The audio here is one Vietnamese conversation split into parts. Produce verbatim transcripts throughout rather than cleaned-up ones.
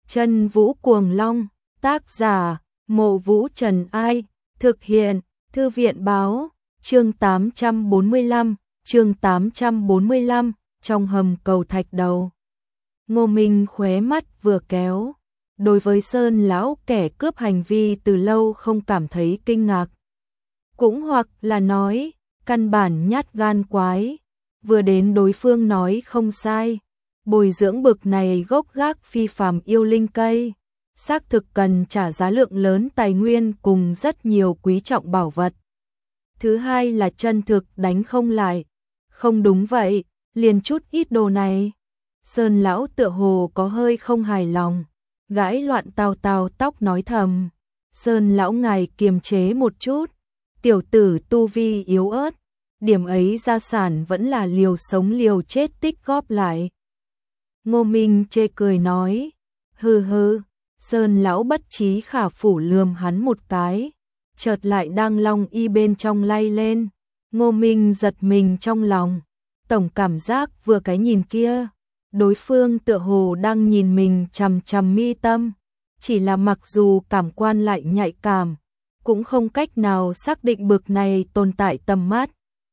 Chân Vũ Cuồng Long, tác giả, Mộ Vũ Trần Ai, thực hiện, Thư viện báo, chương tám trăm bốn mươi lăm, chương tám trăm bốn mươi lăm, trong hầm cầu thạch đầu. Ngô Minh khóe mắt vừa kéo, đối với Sơn lão kẻ cướp hành vi từ lâu không cảm thấy kinh ngạc. Cũng hoặc là nói, căn bản nhát gan quái, vừa đến đối phương nói không sai, bồi dưỡng bực này gốc gác phi phàm yêu linh cây, xác thực cần trả giá lượng lớn tài nguyên cùng rất nhiều quý trọng bảo vật. Thứ hai là chân thực đánh không lại. Không đúng vậy, liền chút ít đồ này. Sơn lão tựa hồ có hơi không hài lòng, gãi loạn tào tào tóc nói thầm. Sơn lão ngài kiềm chế một chút, tiểu tử tu vi yếu ớt, điểm ấy gia sản vẫn là liều sống liều chết tích góp lại. Ngô Minh chê cười nói, hừ hừ. Sơn lão bất trí khả phủ lườm hắn một cái, chợt lại đang long y bên trong lay lên. Ngô Minh giật mình trong lòng, tổng cảm giác vừa cái nhìn kia, đối phương tựa hồ đang nhìn mình chằm chằm mi tâm, chỉ là mặc dù cảm quan lại nhạy cảm, cũng không cách nào xác định bực này tồn tại tầm mắt.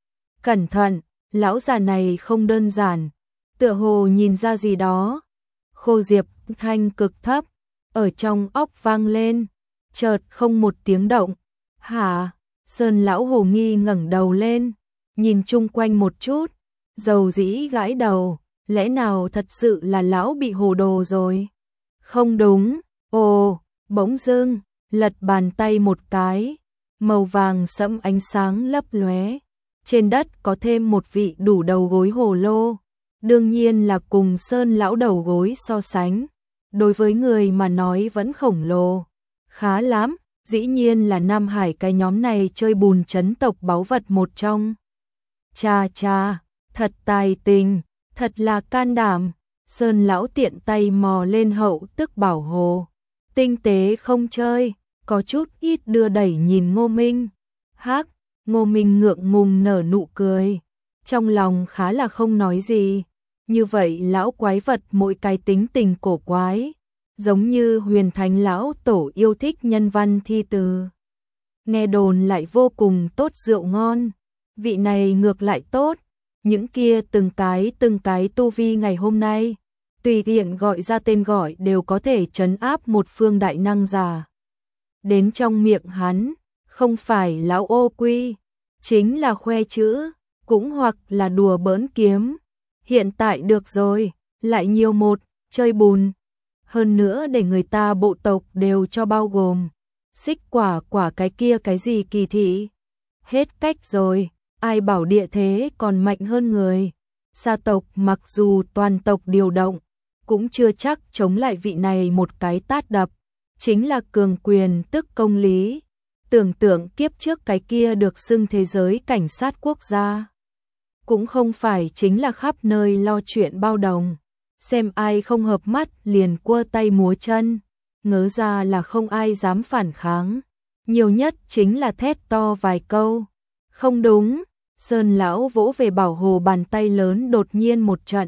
Cẩn thận, lão già này không đơn giản, tựa hồ nhìn ra gì đó. Khô Diệp thanh cực thấp ở trong óc vang lên, chợt không một tiếng động. Hả? Sơn lão hồ nghi ngẩng đầu lên, nhìn chung quanh một chút, dầu dĩ gãi đầu, lẽ nào thật sự là lão bị hồ đồ rồi? Không đúng, ồ, bỗng dưng, lật bàn tay một cái, màu vàng sẫm ánh sáng lấp lóe, trên đất có thêm một vị đủ đầu gối hồ lô, đương nhiên là cùng Sơn lão đầu gối so sánh. Đối với người mà nói vẫn khổng lồ, khá lắm, dĩ nhiên là Nam Hải cái nhóm này chơi bùn chấn tộc báu vật một trong. Cha cha, thật tài tình, thật là can đảm. Sơn lão tiện tay mò lên hậu tức bảo hồ, tinh tế không chơi, có chút ít đưa đẩy nhìn Ngô Minh. Hắc, Ngô Minh ngượng ngùng nở nụ cười, trong lòng khá là không nói gì. Như vậy lão quái vật mỗi cái tính tình cổ quái, giống như Huyền Thánh lão tổ yêu thích nhân văn thi từ. Nghe đồn lại vô cùng tốt rượu ngon, vị này ngược lại tốt, những kia từng cái từng cái tu vi ngày hôm nay, tùy tiện gọi ra tên gọi đều có thể trấn áp một phương đại năng giả. Đến trong miệng hắn, không phải lão ô quy, chính là khoe chữ, cũng hoặc là đùa bỡn kiếm. Hiện tại được rồi, lại nhiều một, chơi bùn. Hơn nữa để người ta bộ tộc đều cho bao gồm. Xích quả quả cái kia cái gì kỳ thị. Hết cách rồi, ai bảo địa thế còn mạnh hơn người. Sa tộc mặc dù toàn tộc điều động, cũng chưa chắc chống lại vị này một cái tát đập. Chính là cường quyền tức công lý. Tưởng tượng kiếp trước cái kia được xưng thế giới cảnh sát quốc gia. Cũng không phải chính là khắp nơi lo chuyện bao đồng, xem ai không hợp mắt liền cua tay múa chân, ngớ ra là không ai dám phản kháng, nhiều nhất chính là thét to vài câu. Không đúng, Sơn lão vỗ về bảo hồ bàn tay lớn đột nhiên một trận.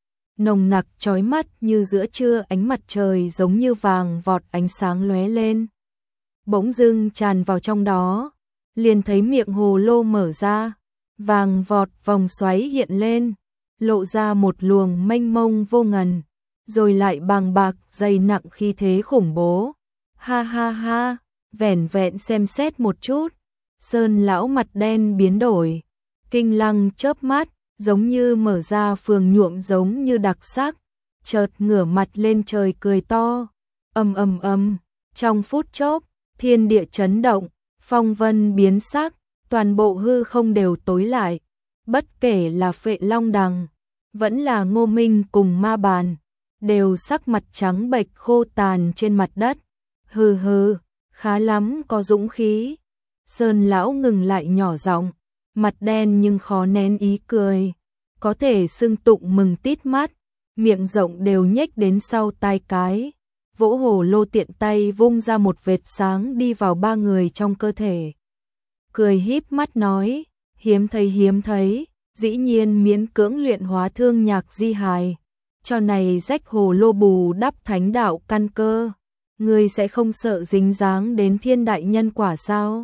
Nồng nặc chói mắt như giữa trưa ánh mặt trời giống như vàng vọt ánh sáng lóe lên. Bỗng dưng tràn vào trong đó, liền thấy miệng hồ lô mở ra. Vàng vọt vòng xoáy hiện lên, lộ ra một luồng mênh mông vô ngần, rồi lại bàng bạc dày nặng khí thế khủng bố. Ha ha ha, vẻn vẹn xem xét một chút, Sơn lão mặt đen biến đổi, kinh lăng chớp mắt, giống như mở ra phường nhuộm giống như đặc sắc, chợt ngửa mặt lên trời cười to, ầm ầm ầm, trong phút chốc, thiên địa chấn động, phong vân biến sắc. Toàn bộ hư không đều tối lại, bất kể là Phệ Long Đằng, vẫn là Ngô Minh cùng Ma Bàn, đều sắc mặt trắng bệch khô tàn trên mặt đất. Hừ hừ, khá lắm có dũng khí. Sơn lão ngừng lại nhỏ giọng, mặt đen nhưng khó nén ý cười, có thể xưng tụng mừng tít mắt, miệng rộng đều nhếch đến sau tai cái. Vỗ hồ lô tiện tay vung ra một vệt sáng đi vào ba người trong cơ thể. Cười híp mắt nói, hiếm thấy hiếm thấy, dĩ nhiên miễn cưỡng luyện hóa thương nhạc di hài. cho này rách hồ lô bù đắp thánh đạo căn cơ, ngươi sẽ không sợ dính dáng đến thiên đại nhân quả sao?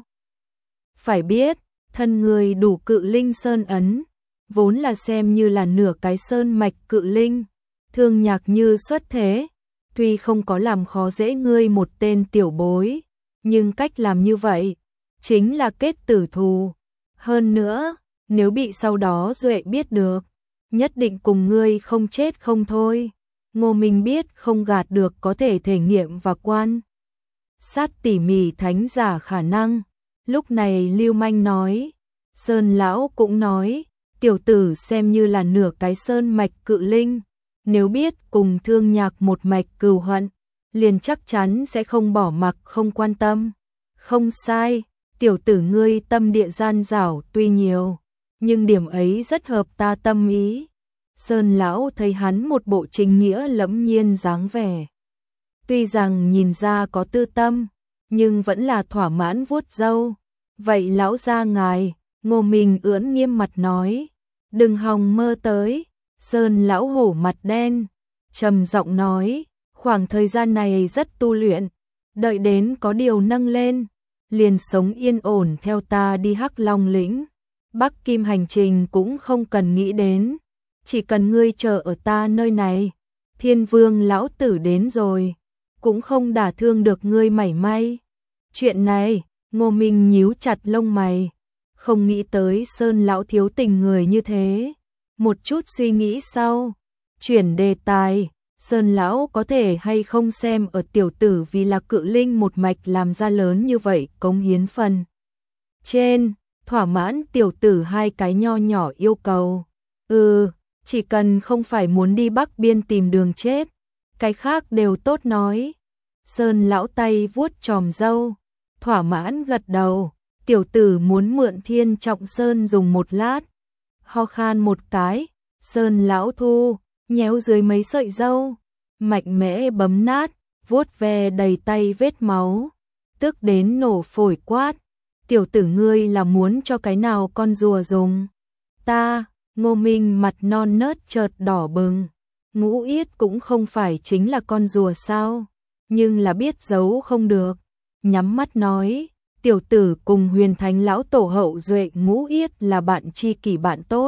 Phải biết, thân người đủ cự linh sơn ấn, vốn là xem như là nửa cái sơn mạch cự linh, Thương Nhạc Như xuất thế, tuy không có làm khó dễ ngươi một tên tiểu bối, nhưng cách làm như vậy chính là kết tử thù. Hơn nữa, nếu bị sau đó Duệ biết được, nhất định cùng ngươi không chết không thôi. Ngô Minh biết không gạt được, có thể thể nghiệm và quan sát tỉ mỉ thánh giả khả năng. Lúc này Lưu Manh nói, Sơn lão cũng nói, tiểu tử xem như là nửa cái sơn mạch cự linh, nếu biết cùng Thương Nhạc một mạch cừu hận, liền chắc chắn sẽ không bỏ mặc không quan tâm. Không sai, tiểu tử ngươi tâm địa gian dảo tuy nhiều, nhưng điểm ấy rất hợp ta tâm ý. Sơn lão thấy hắn một bộ chính nghĩa lẫm nhiên dáng vẻ, tuy rằng nhìn ra có tư tâm, nhưng vẫn là thỏa mãn vuốt râu. Vậy lão gia ngài, Ngô Minh ưỡn nghiêm mặt nói, đừng hòng mơ tới. Sơn lão hổ mặt đen, trầm giọng nói, khoảng thời gian này rất tu luyện, đợi đến có điều nâng lên, liền sống yên ổn theo ta đi Hắc Long lĩnh. Bắc Kim hành trình cũng không cần nghĩ đến, chỉ cần ngươi chờ ở ta nơi này, Thiên Vương lão tử đến rồi, cũng không đả thương được ngươi mảy may. Chuyện này, Ngô Minh nhíu chặt lông mày, không nghĩ tới Sơn lão thiếu tình người như thế. Một chút suy nghĩ sau, chuyển đề tài, Sơn lão có thể hay không xem ở tiểu tử vì là cự linh một mạch làm ra lớn như vậy cống hiến phần trên, thỏa mãn tiểu tử hai cái nho nhỏ yêu cầu. Ừ, chỉ cần không phải muốn đi Bắc Biên tìm đường chết, cái khác đều tốt nói. Sơn lão tay vuốt chòm râu, thỏa mãn gật đầu, tiểu tử muốn mượn Thiên Trọng Sơn dùng một lát. Ho khan một cái, Sơn lão thu, nhéo dưới mấy sợi râu, mạnh mẽ bấm nát, vuốt ve đầy tay vết máu, tức đến nổ phổi quát, tiểu tử ngươi là muốn cho cái nào con rùa dùng? Ta, Ngô Minh mặt non nớt chợt đỏ bừng, Ngũ Yết cũng không phải chính là con rùa sao, nhưng là biết giấu không được, nhắm mắt nói, tiểu tử cùng Huyền Thánh lão tổ hậu duệ Ngũ Yết là bạn tri kỷ bạn tốt.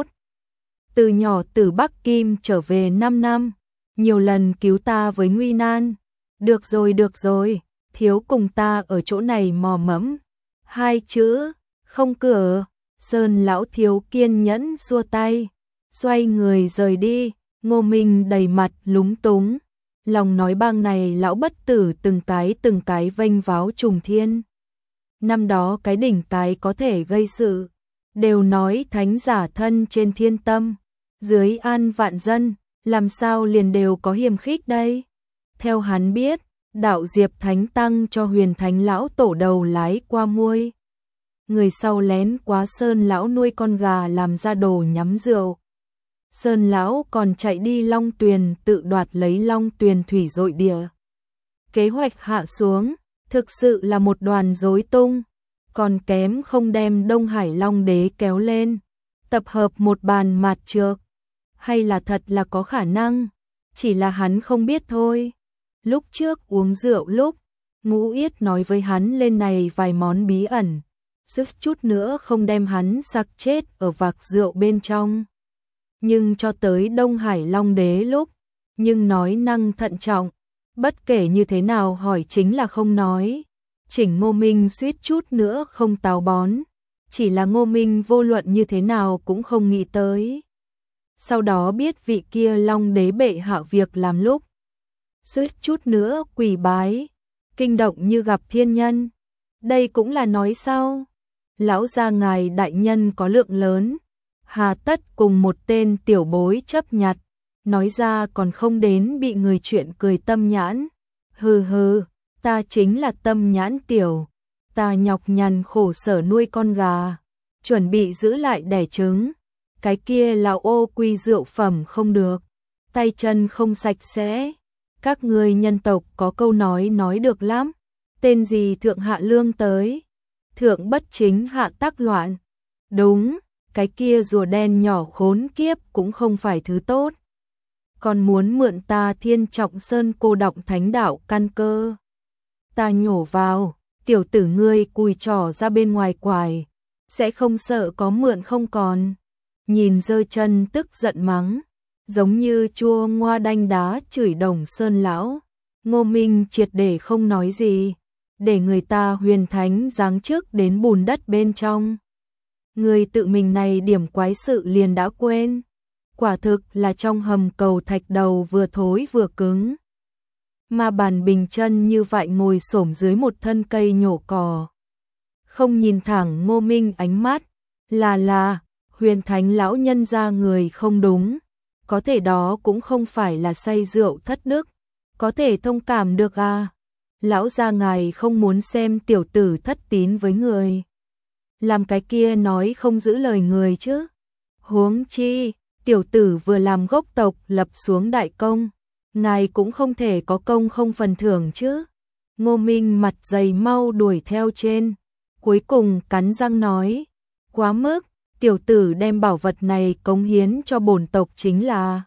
Từ nhỏ từ Bắc Kim trở về năm năm, nhiều lần cứu ta với nguy nan. Được rồi được rồi, thiếu cùng ta ở chỗ này mò mẫm. Hai chữ, không cửa. Sơn lão thiếu kiên nhẫn xua tay, xoay người rời đi. Ngô Minh đầy mặt lúng túng, lòng nói bang này lão bất tử từng cái từng cái vênh váo trùng thiên. Năm đó cái đỉnh cái có thể gây sự, đều nói thánh giả thân trên thiên tâm, dưới an vạn dân, làm sao liền đều có hiềm khích đây. Theo hắn biết, đạo Diệp Thánh Tăng cho Huyền Thánh lão tổ đầu lái qua muôi, người sau lén quá Sơn lão nuôi con gà làm ra đồ nhắm rượu. Sơn lão còn chạy đi Long Tuyền tự đoạt lấy Long Tuyền thủy dội địa. Kế hoạch hạ xuống, thực sự là một đoàn rối tung, còn kém không đem Đông Hải Long Đế kéo lên, tập hợp một bàn mạt trược. Hay là thật là có khả năng, chỉ là hắn không biết thôi. Lúc trước uống rượu lúc, Ngũ Yết nói với hắn lên này vài món bí ẩn, sức chút nữa không đem hắn sặc chết ở vạc rượu bên trong. Nhưng cho tới Đông Hải Long Đế lúc, nhưng nói năng thận trọng, bất kể như thế nào hỏi chính là không nói. Chỉnh Ngô Minh suýt chút nữa không táo bón, chỉ là Ngô Minh vô luận như thế nào cũng không nghĩ tới. Sau đó biết vị kia Long Đế bệ hạ việc làm lúc, suýt chút nữa quỳ bái, kinh động như gặp thiên nhân. Đây cũng là nói sao? Lão gia ngài đại nhân có lượng lớn, hà tất cùng một tên tiểu bối chấp nhặt, nói ra còn không đến bị người chuyện cười tâm nhãn. Hừ hừ, ta chính là tâm nhãn tiểu, ta nhọc nhằn khổ sở nuôi con gà, chuẩn bị giữ lại đẻ trứng. Cái kia lão ô quy rượu phẩm không được, tay chân không sạch sẽ. Các người nhân tộc có câu nói nói được lắm, tên gì thượng hạ lương tới, thượng bất chính hạ tác loạn. Đúng, cái kia rùa đen nhỏ khốn kiếp cũng không phải thứ tốt. còn muốn mượn ta Thiên Trọng Sơn cô đọng thánh đạo căn cơ. Ta nhổ vào, tiểu tử ngươi cùi trỏ ra bên ngoài quài, sẽ không sợ có mượn không còn. Nhìn Dơ Chân tức giận mắng, giống như chua ngoa đanh đá chửi Đồng Sơn lão. Ngô Minh triệt để không nói gì, để người ta huyền thánh giáng trước đến bùn đất bên trong. Người tự mình này điểm quái sự liền đã quên. Quả thực là trong hầm cầu thạch đầu vừa thối vừa cứng. Mà Bàn Bình Chân như vậy ngồi xổm dưới một thân cây nhổ cỏ. Không nhìn thẳng Ngô Minh ánh mắt, là là, huyền thánh lão nhân ra người không đúng. Có thể đó cũng không phải là say rượu thất đức, có thể thông cảm được à. Lão gia ngài không muốn xem tiểu tử thất tín với người. Làm cái kia nói không giữ lời người chứ. Huống chi, tiểu tử vừa làm gốc tộc lập xuống đại công, ngài cũng không thể có công không phần thưởng chứ. Ngô Minh mặt dày mau đuổi theo trên, cuối cùng cắn răng nói, quá mức, tiểu tử đem bảo vật này cống hiến cho bổn tộc chính là.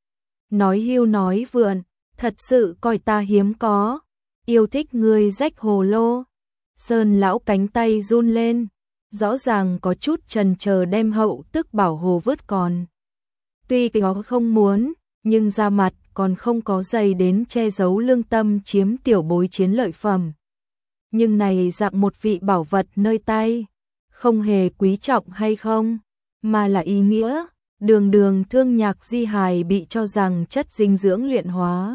Nói hưu nói vượn, thật sự coi ta hiếm có, yêu thích người rách hồ lô. Sơn lão cánh tay run lên, rõ ràng có chút chần chờ đem hậu tức bảo hồ vứt còn. Tuy có không muốn, nhưng ra mặt còn không có dày đến che giấu lương tâm chiếm tiểu bối chiến lợi phẩm. Nhưng này dạng một vị bảo vật nơi tay, không hề quý trọng hay không, mà là ý nghĩa, đường đường thương nhạc di hài bị cho rằng chất dinh dưỡng luyện hóa.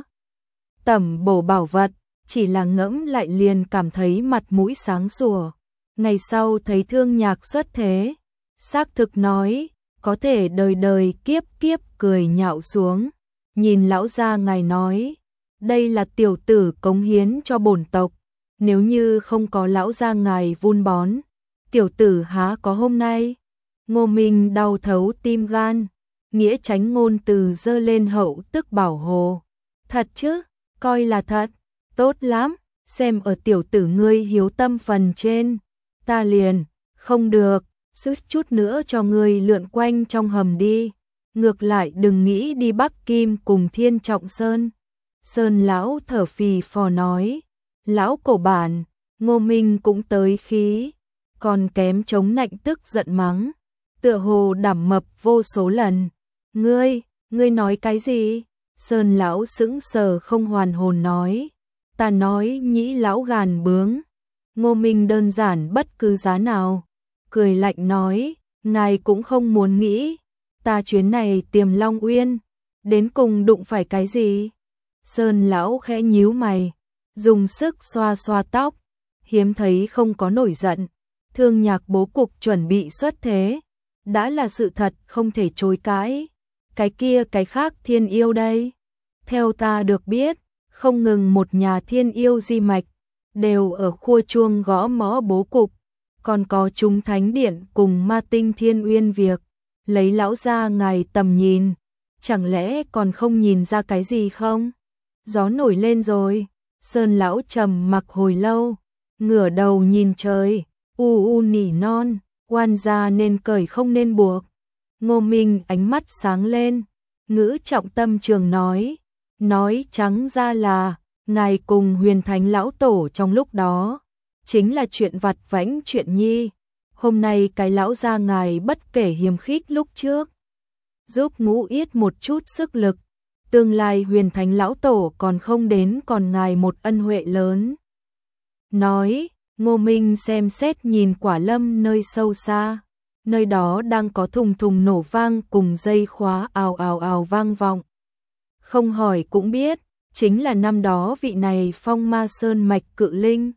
Tẩm bổ bảo vật, chỉ là ngẫm lại liền cảm thấy mặt mũi sáng sủa. Ngày sau thấy thương nhạc xuất thế, xác thực nói, có thể đời đời kiếp kiếp cười nhạo xuống. Nhìn lão gia ngài nói, đây là tiểu tử cống hiến cho bổn tộc, nếu như không có lão gia ngài vun bón, tiểu tử há có hôm nay. Ngô Minh đau thấu tim gan, nghĩa tránh ngôn từ dơ lên hậu tức bảo hồ. Thật chứ, coi là thật, tốt lắm, xem ở tiểu tử ngươi hiếu tâm phần trên, ta liền, không được, sức chút nữa cho ngươi lượn quanh trong hầm đi. Ngược lại đừng nghĩ đi Bắc Kim cùng Thiên Trọng Sơn. Sơn lão thở phì phò nói, lão cổ bản, Ngô Minh cũng tới khí, còn kém chống nạnh tức giận mắng, tựa hồ đảm mập vô số lần. Ngươi, ngươi nói cái gì? Sơn lão sững sờ không hoàn hồn nói, ta nói nhĩ lão gàn bướng. Ngô Minh đơn giản bất cứ giá nào, cười lạnh nói, ngài cũng không muốn nghĩ, ta chuyến này Tiềm Long Uyên, đến cùng đụng phải cái gì? Sơn lão khẽ nhíu mày, dùng sức xoa xoa tóc, hiếm thấy không có nổi giận. Thương nhạc bố cục chuẩn bị xuất thế, đã là sự thật không thể chối cãi. Cái kia cái khác thiên yêu đây. Theo ta được biết, không ngừng một nhà thiên yêu di mạch, đều ở khua chuông gõ mõ bố cục, còn có chúng thánh điện cùng ma tinh thiên uyên việc. Lấy lão gia ngài tầm nhìn, chẳng lẽ còn không nhìn ra cái gì không? Gió nổi lên rồi. Sơn lão trầm mặc hồi lâu, ngửa đầu nhìn trời, u u nỉ non, oan gia nên cởi không nên buộc. Ngô Minh ánh mắt sáng lên, ngữ trọng tâm trường nói, nói trắng ra là, ngài cùng huyền thánh lão tổ trong lúc đó, chính là chuyện vặt vãnh chuyện nhi. Hôm nay cái lão gia ngài bất kể hiềm khích lúc trước, giúp Ngũ Yết một chút sức lực, tương lai huyền thánh lão tổ còn không đến còn ngài một ân huệ lớn. Nói, Ngô Minh xem xét nhìn quả lâm nơi sâu xa, nơi đó đang có thùng thùng nổ vang cùng dây khóa ào ào ào vang vọng. Không hỏi cũng biết, chính là năm đó vị này phong ma sơn mạch cự linh.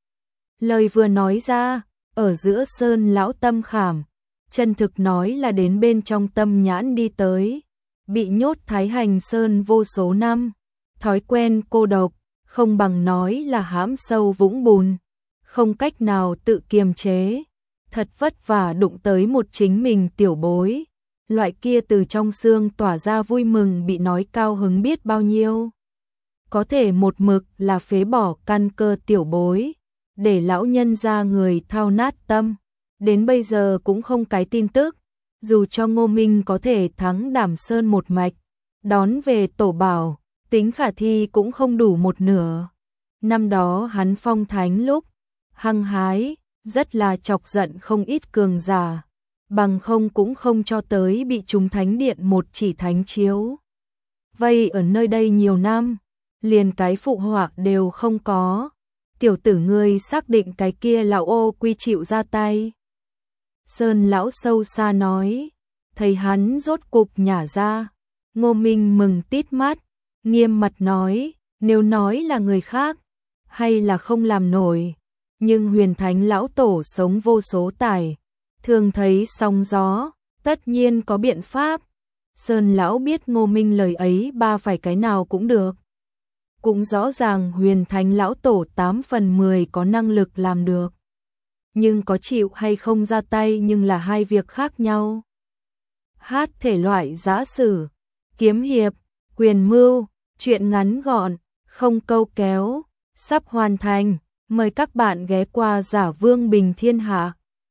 Lời vừa nói ra, ở giữa sơn lão tâm khảm, chân thực nói là đến bên trong tâm nhãn đi tới, bị nhốt Thái Hành Sơn vô số năm, thói quen cô độc, không bằng nói là hãm sâu vũng bùn, không cách nào tự kiềm chế, thật vất vả đụng tới một chính mình tiểu bối, loại kia từ trong xương tỏa ra vui mừng bị nói cao hứng biết bao nhiêu. Có thể một mực là phế bỏ căn cơ tiểu bối, để lão nhân ra người thao nát tâm, đến bây giờ cũng không cái tin tức, dù cho Ngô Minh có thể thắng Đảm Sơn một mạch, đón về tổ bảo, tính khả thi cũng không đủ một nửa. Năm đó hắn phong thánh lúc hăng hái, rất là chọc giận không ít cường giả, bằng không cũng không cho tới bị chúng thánh điện một chỉ thánh chiếu. Vây ở nơi đây nhiều năm, liền cái phụ họa đều không có. Tiểu tử ngươi xác định cái kia lão ô quy chịu ra tay. Sơn lão sâu xa nói, thấy hắn rốt cục nhả ra. Ngô Minh mừng tít mắt, nghiêm mặt nói, nếu nói là người khác, hay là không làm nổi. Nhưng huyền thánh lão tổ sống vô số tài, thường thấy sóng gió, tất nhiên có biện pháp. Sơn lão biết Ngô Minh lời ấy ba phải cái nào cũng được. Cũng rõ ràng huyền thánh lão tổ tám phần mười có năng lực làm được. Nhưng có chịu hay không ra tay nhưng là hai việc khác nhau. Hát thể loại giã sử, kiếm hiệp, quyền mưu, chuyện ngắn gọn, không câu kéo, sắp hoàn thành. Mời các bạn ghé qua Giả Vương Bình Thiên Hạ.